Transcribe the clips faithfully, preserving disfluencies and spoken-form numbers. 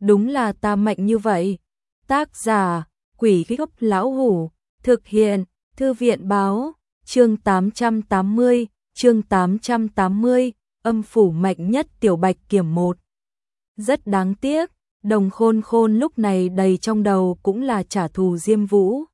đúng là ta mạnh như vậy. Tác giả, Quỷ Gốc Lão Hủ, thực hiện, Thư viện Báo, chương tám trăm tám mươi, chương tám trăm tám mươi, âm phủ mạnh nhất Tiểu Bạch Kiểm một. Rất đáng tiếc, Đồng Khôn Khôn lúc này đầy trong đầu cũng là trả thù Diêm Vũ.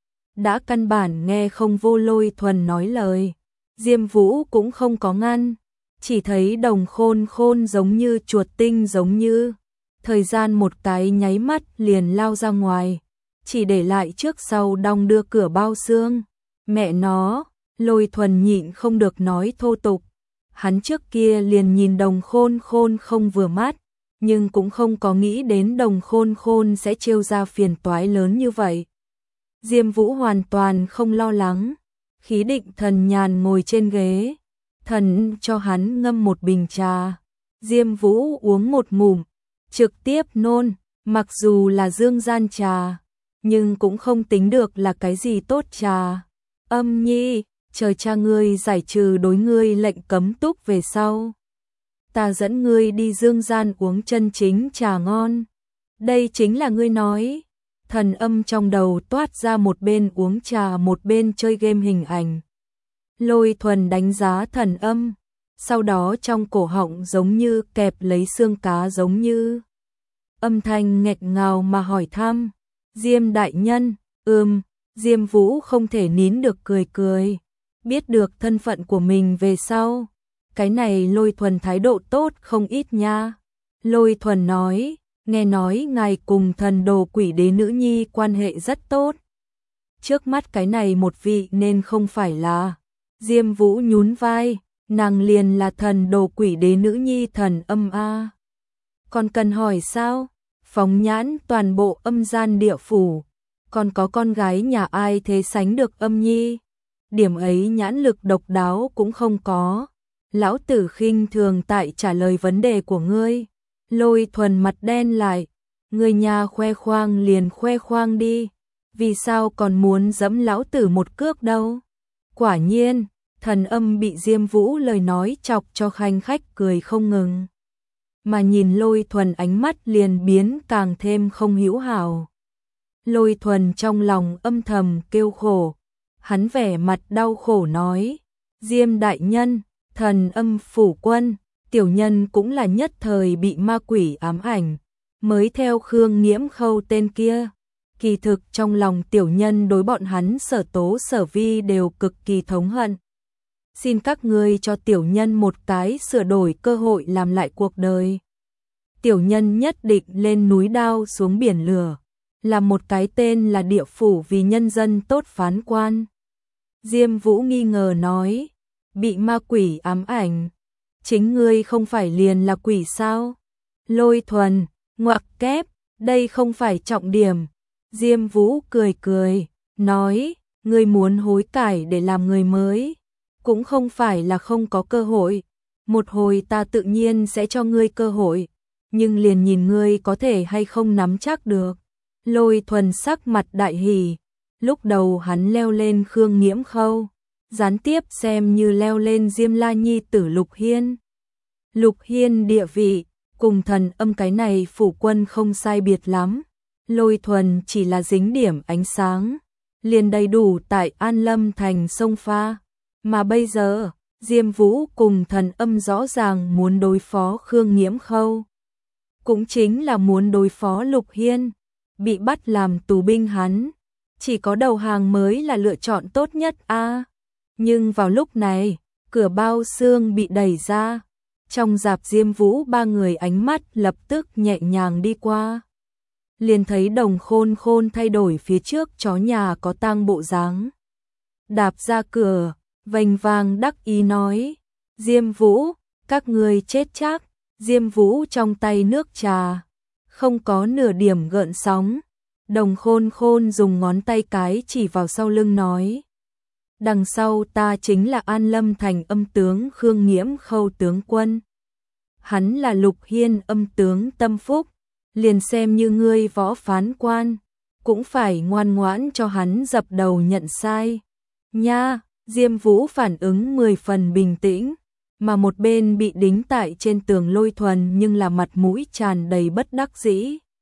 Đã căn bản nghe không vô Lôi Thuần nói lời, Diêm Vũ cũng không có ngăn, chỉ thấy Đồng Khôn Khôn giống như chuột tinh giống như, thời gian một cái nháy mắt liền lao ra ngoài, chỉ để lại trước sau đong đưa cửa bao xương. Mẹ nó, Lôi Thuần nhịn không được nói thô tục, hắn trước kia liền nhìn Đồng Khôn Khôn không vừa mắt, nhưng cũng không có nghĩ đến Đồng Khôn Khôn sẽ trêu ra phiền toái lớn như vậy. Diêm Vũ hoàn toàn không lo lắng, khí định thần nhàn ngồi trên ghế, thần cho hắn ngâm một bình trà. Diêm Vũ uống một ngụm, trực tiếp nôn, mặc dù là dương gian trà, nhưng cũng không tính được là cái gì tốt trà. Âm Nhi, trời cha ngươi giải trừ đối ngươi lệnh cấm túc về sau, ta dẫn ngươi đi dương gian uống chân chính trà ngon. Đây chính là ngươi nói. Thần Âm trong đầu toát ra một bên uống trà một bên chơi game hình ảnh. Lôi Thuần đánh giá Thần Âm, sau đó trong cổ họng giống như kẹp lấy xương cá giống như. Âm thanh nghẹt ngào mà hỏi thăm, Diêm đại nhân, ừm, Diêm Vũ không thể nín được cười cười, biết được thân phận của mình về sau. Cái này Lôi Thuần thái độ tốt không ít nha. Lôi Thuần nói, nghe nói ngài cùng thần đồ quỷ đế nữ nhi quan hệ rất tốt. Trước mắt cái này một vị nên không phải là. Diêm Vũ nhún vai, nàng liền là thần đồ quỷ đế nữ nhi Thần Âm a. Còn cần hỏi sao? Phóng nhãn toàn bộ âm gian địa phủ, còn có con gái nhà ai thế sánh được Âm Nhi? Điểm ấy nhãn lực độc đáo cũng không có. Lão tử khinh thường tại trả lời vấn đề của ngươi. Lôi Thuần mặt đen lại, người nhà khoe khoang liền khoe khoang đi, vì sao còn muốn giẫm lão tử một cước đâu? Quả nhiên, Thần Âm bị Diêm Vũ lời nói chọc cho khanh khách cười không ngừng, mà nhìn Lôi Thuần ánh mắt liền biến càng thêm không hữu hảo. Lôi Thuần trong lòng âm thầm kêu khổ, hắn vẻ mặt đau khổ nói, Diêm đại nhân, Thần Âm phủ quân, tiểu nhân cũng là nhất thời bị ma quỷ ám ảnh, mới theo Khương Nghiễm Khâu tên kia. Kỳ thực trong lòng tiểu nhân đối bọn hắn Sở Tố Sở Vi đều cực kỳ thống hận. Xin các ngươi cho tiểu nhân một cái sửa đổi cơ hội làm lại cuộc đời. Tiểu nhân nhất định lên núi đao xuống biển lửa, làm một cái tên là địa phủ vì nhân dân tốt phán quan. Diêm Vũ nghi ngờ nói, bị ma quỷ ám ảnh, chính ngươi không phải liền là quỷ sao? Lôi Thuần, ngoặc kép, đây không phải trọng điểm. Diêm Vũ cười cười, nói, ngươi muốn hối cải để làm người mới, cũng không phải là không có cơ hội. Một hồi ta tự nhiên sẽ cho ngươi cơ hội, nhưng liền nhìn ngươi có thể hay không nắm chắc được. Lôi Thuần sắc mặt đại hỉ, lúc đầu hắn leo lên Khương Nghiễm Khâu, gián tiếp xem như leo lên Diêm La Nhi tử Lục Hiên. Lục Hiên địa vị, cùng Thần Âm cái này phủ quân không sai biệt lắm. Lôi Thuần chỉ là dính điểm ánh sáng, liền đầy đủ tại An Lâm thành sông pha. Mà bây giờ, Diêm Vũ cùng Thần Âm rõ ràng muốn đối phó Khương Nghiễm Khâu, cũng chính là muốn đối phó Lục Hiên. Bị bắt làm tù binh hắn, chỉ có đầu hàng mới là lựa chọn tốt nhất a. À, nhưng vào lúc này, cửa bao xương bị đẩy ra, trong dạp Diêm Vũ ba người ánh mắt lập tức nhẹ nhàng đi qua, liền thấy Đồng Khôn Khôn thay đổi phía trước chó nhà có tang bộ dáng, đạp ra cửa, vênh vang đắc ý nói, Diêm Vũ, các ngươi chết chắc. Diêm Vũ trong tay nước trà, không có nửa điểm gợn sóng. Đồng Khôn Khôn dùng ngón tay cái chỉ vào sau lưng nói, đằng sau ta chính là An Lâm thành âm tướng Khương Nghiễm Khâu tướng quân. Hắn là Lục Hiên âm tướng tâm phúc, liền xem như ngươi võ phán quan, cũng phải ngoan ngoãn cho hắn dập đầu nhận sai. Nha, Diêm Vũ phản ứng mười phần bình tĩnh, mà một bên bị đính tại trên tường Lôi Thuần nhưng là mặt mũi tràn đầy bất đắc dĩ.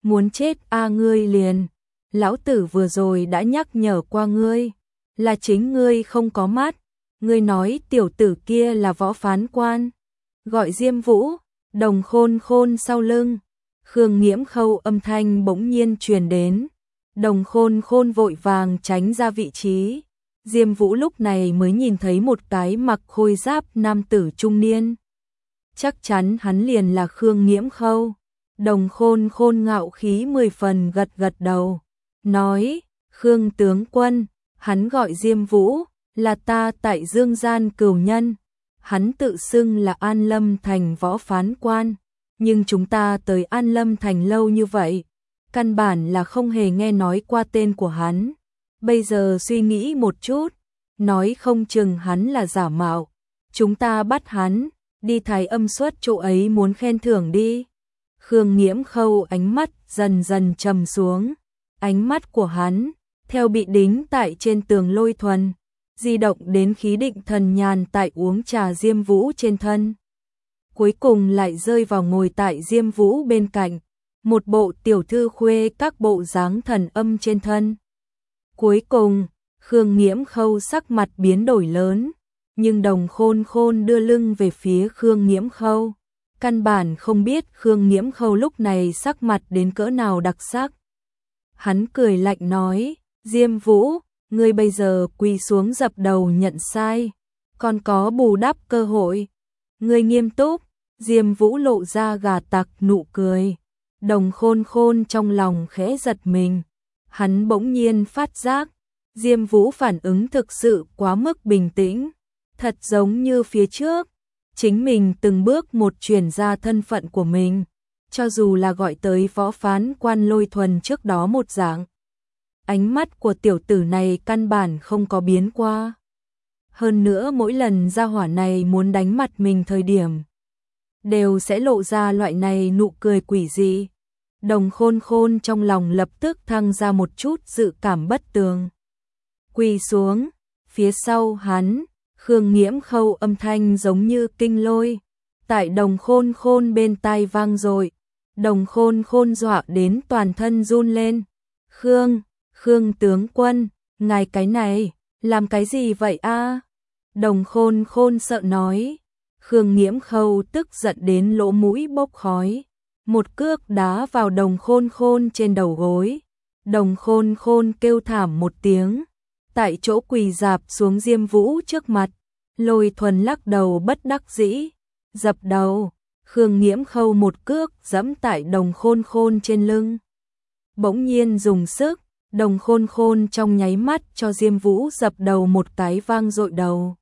muốn chết a ngươi liền, lão tử vừa rồi đã nhắc nhở qua ngươi, là chính ngươi không có mắt, ngươi nói tiểu tử kia là võ phán quan, gọi Diêm Vũ, Đồng Khôn Khôn sau lưng, Khương Nghiễm Khâu âm thanh bỗng nhiên truyền đến, Đồng Khôn Khôn vội vàng tránh ra vị trí, Diêm Vũ lúc này mới nhìn thấy một cái mặc khôi giáp nam tử trung niên. Chắc chắn hắn liền là Khương Nghiễm Khâu. Đồng Khôn Khôn ngạo khí mười phần gật gật đầu, nói, Khương tướng quân, hắn gọi Diêm Vũ, là ta tại Dương Gian cửu nhân, hắn tự xưng là An Lâm Thành võ phán quan, nhưng chúng ta tới An Lâm Thành lâu như vậy, căn bản là không hề nghe nói qua tên của hắn, bây giờ suy nghĩ một chút, nói không chừng hắn là giả mạo, chúng ta bắt hắn, đi Thái Âm Xuất chỗ ấy muốn khen thưởng đi. Khương Nghiễm Khâu ánh mắt dần dần trầm xuống, ánh mắt của hắn, theo bị đính tại trên tường Lôi Thuần, di động đến khí định thần nhàn tại uống trà Diêm Vũ trên thân. Cuối cùng lại rơi vào ngồi tại Diêm Vũ bên cạnh, một bộ tiểu thư khuê các bộ dáng thần âm trên thân. Cuối cùng, Khương Nghiễm Khâu sắc mặt biến đổi lớn, nhưng Đồng Khôn Khôn đưa lưng về phía Khương Nghiễm Khâu. Căn bản không biết Khương Nghiễm Khâu lúc này sắc mặt đến cỡ nào đặc sắc. Hắn cười lạnh nói, Diêm Vũ, ngươi bây giờ quỳ xuống dập đầu nhận sai, còn có bù đắp cơ hội. Ngươi nghiêm túc, Diêm Vũ lộ ra gà tặc nụ cười. Đồng Khôn Khôn trong lòng khẽ giật mình. Hắn bỗng nhiên phát giác, Diêm Vũ phản ứng thực sự quá mức bình tĩnh, thật giống như phía trước. Chính mình từng bước một chuyển ra thân phận của mình, cho dù là gọi tới võ phán quan Lôi Thuần trước đó một dạng. Ánh mắt của tiểu tử này căn bản không có biến qua. Hơn nữa mỗi lần gia hỏa này muốn đánh mặt mình thời điểm, đều sẽ lộ ra loại này nụ cười quỷ dị. Đồng Khôn Khôn trong lòng lập tức thăng ra một chút dự cảm bất tường. Quỳ xuống, phía sau hắn, Khương Nghiễm Khâu âm thanh giống như kinh lôi, tại Đồng Khôn Khôn bên tai vang dội. Đồng Khôn Khôn dọa đến toàn thân run lên. Khương, Khương tướng quân, ngài cái này, làm cái gì vậy a? Đồng Khôn Khôn sợ nói. Khương Nghiễm Khâu tức giận đến lỗ mũi bốc khói, một cước đá vào Đồng Khôn Khôn trên đầu gối. Đồng Khôn Khôn kêu thảm một tiếng, tại chỗ quỳ rạp xuống Diêm Vũ trước mặt. Lôi Thuần lắc đầu bất đắc dĩ, dập đầu. Khương Nghiễm Khâu một cước giẫm tại Đồng Khôn Khôn trên lưng, bỗng nhiên dùng sức, Đồng Khôn Khôn trong nháy mắt cho Diêm Vũ dập đầu một cái vang dội đầu.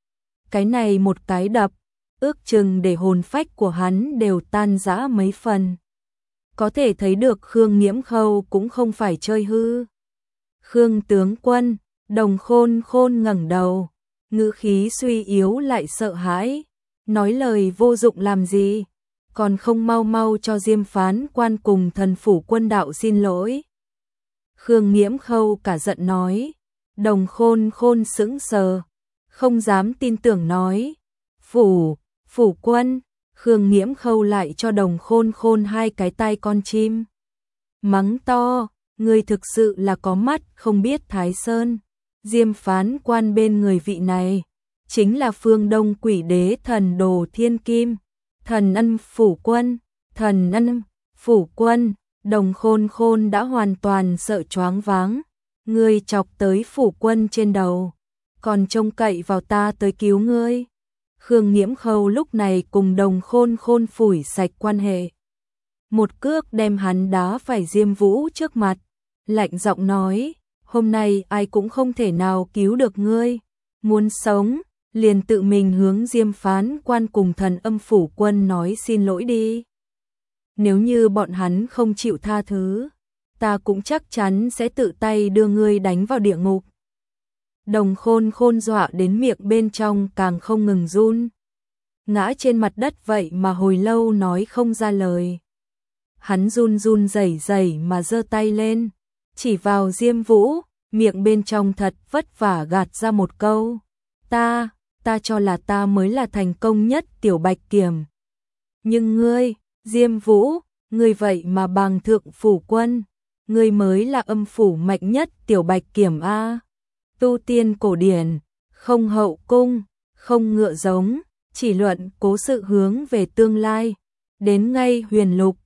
Cái này một cái đập, ước chừng để hồn phách của hắn đều tan rã mấy phần. Có thể thấy được Khương Nghiễm Khâu cũng không phải chơi hư. Khương tướng quân, Đồng Khôn Khôn ngẩng đầu, ngữ khí suy yếu lại sợ hãi, nói lời vô dụng làm gì, còn không mau mau cho Diêm phán quan cùng thần phủ quân đạo xin lỗi. Khương Nghiễm Khâu cả giận nói. Đồng Khôn Khôn sững sờ, không dám tin tưởng nói, phủ, phủ quân. Khương Nghiễm Khâu lại cho Đồng Khôn Khôn hai cái tai con chim, mắng to, người thực sự là có mắt không biết Thái Sơn. Diêm phán quan bên người vị này chính là phương Đông quỷ đế thần Đồ Thiên Kim, thần ân phủ quân, thần ân phủ quân. Đồng Khôn Khôn đã hoàn toàn sợ choáng váng, ngươi chọc tới phủ quân trên đầu, còn trông cậy vào ta tới cứu ngươi. Khương Nghiễm Khâu lúc này cùng Đồng Khôn Khôn phủi sạch quan hệ, một cước đem hắn đá phải Diêm Vũ trước mặt, lạnh giọng nói, hôm nay ai cũng không thể nào cứu được ngươi, muốn sống, liền tự mình hướng Diêm phán quan cùng thần âm phủ quân nói xin lỗi đi. Nếu như bọn hắn không chịu tha thứ, ta cũng chắc chắn sẽ tự tay đưa ngươi đánh vào địa ngục. Đồng Khôn Khôn dọa đến miệng bên trong càng không ngừng run, ngã trên mặt đất vậy mà hồi lâu nói không ra lời. Hắn run run rẩy rẩy mà giơ tay lên, chỉ vào Diêm Vũ, miệng bên trong thật vất vả gạt ra một câu, ta, ta cho là ta mới là thành công nhất tiểu bạch kiểm. Nhưng ngươi, Diêm Vũ, Người vậy mà bằng thượng phủ quân, người mới là âm phủ mạnh nhất Tiểu Bạch Kiểm a. Tu tiên cổ điển, không hậu cung, không ngựa giống, chỉ luận cố sự hướng về tương lai. Đến ngay huyền lục,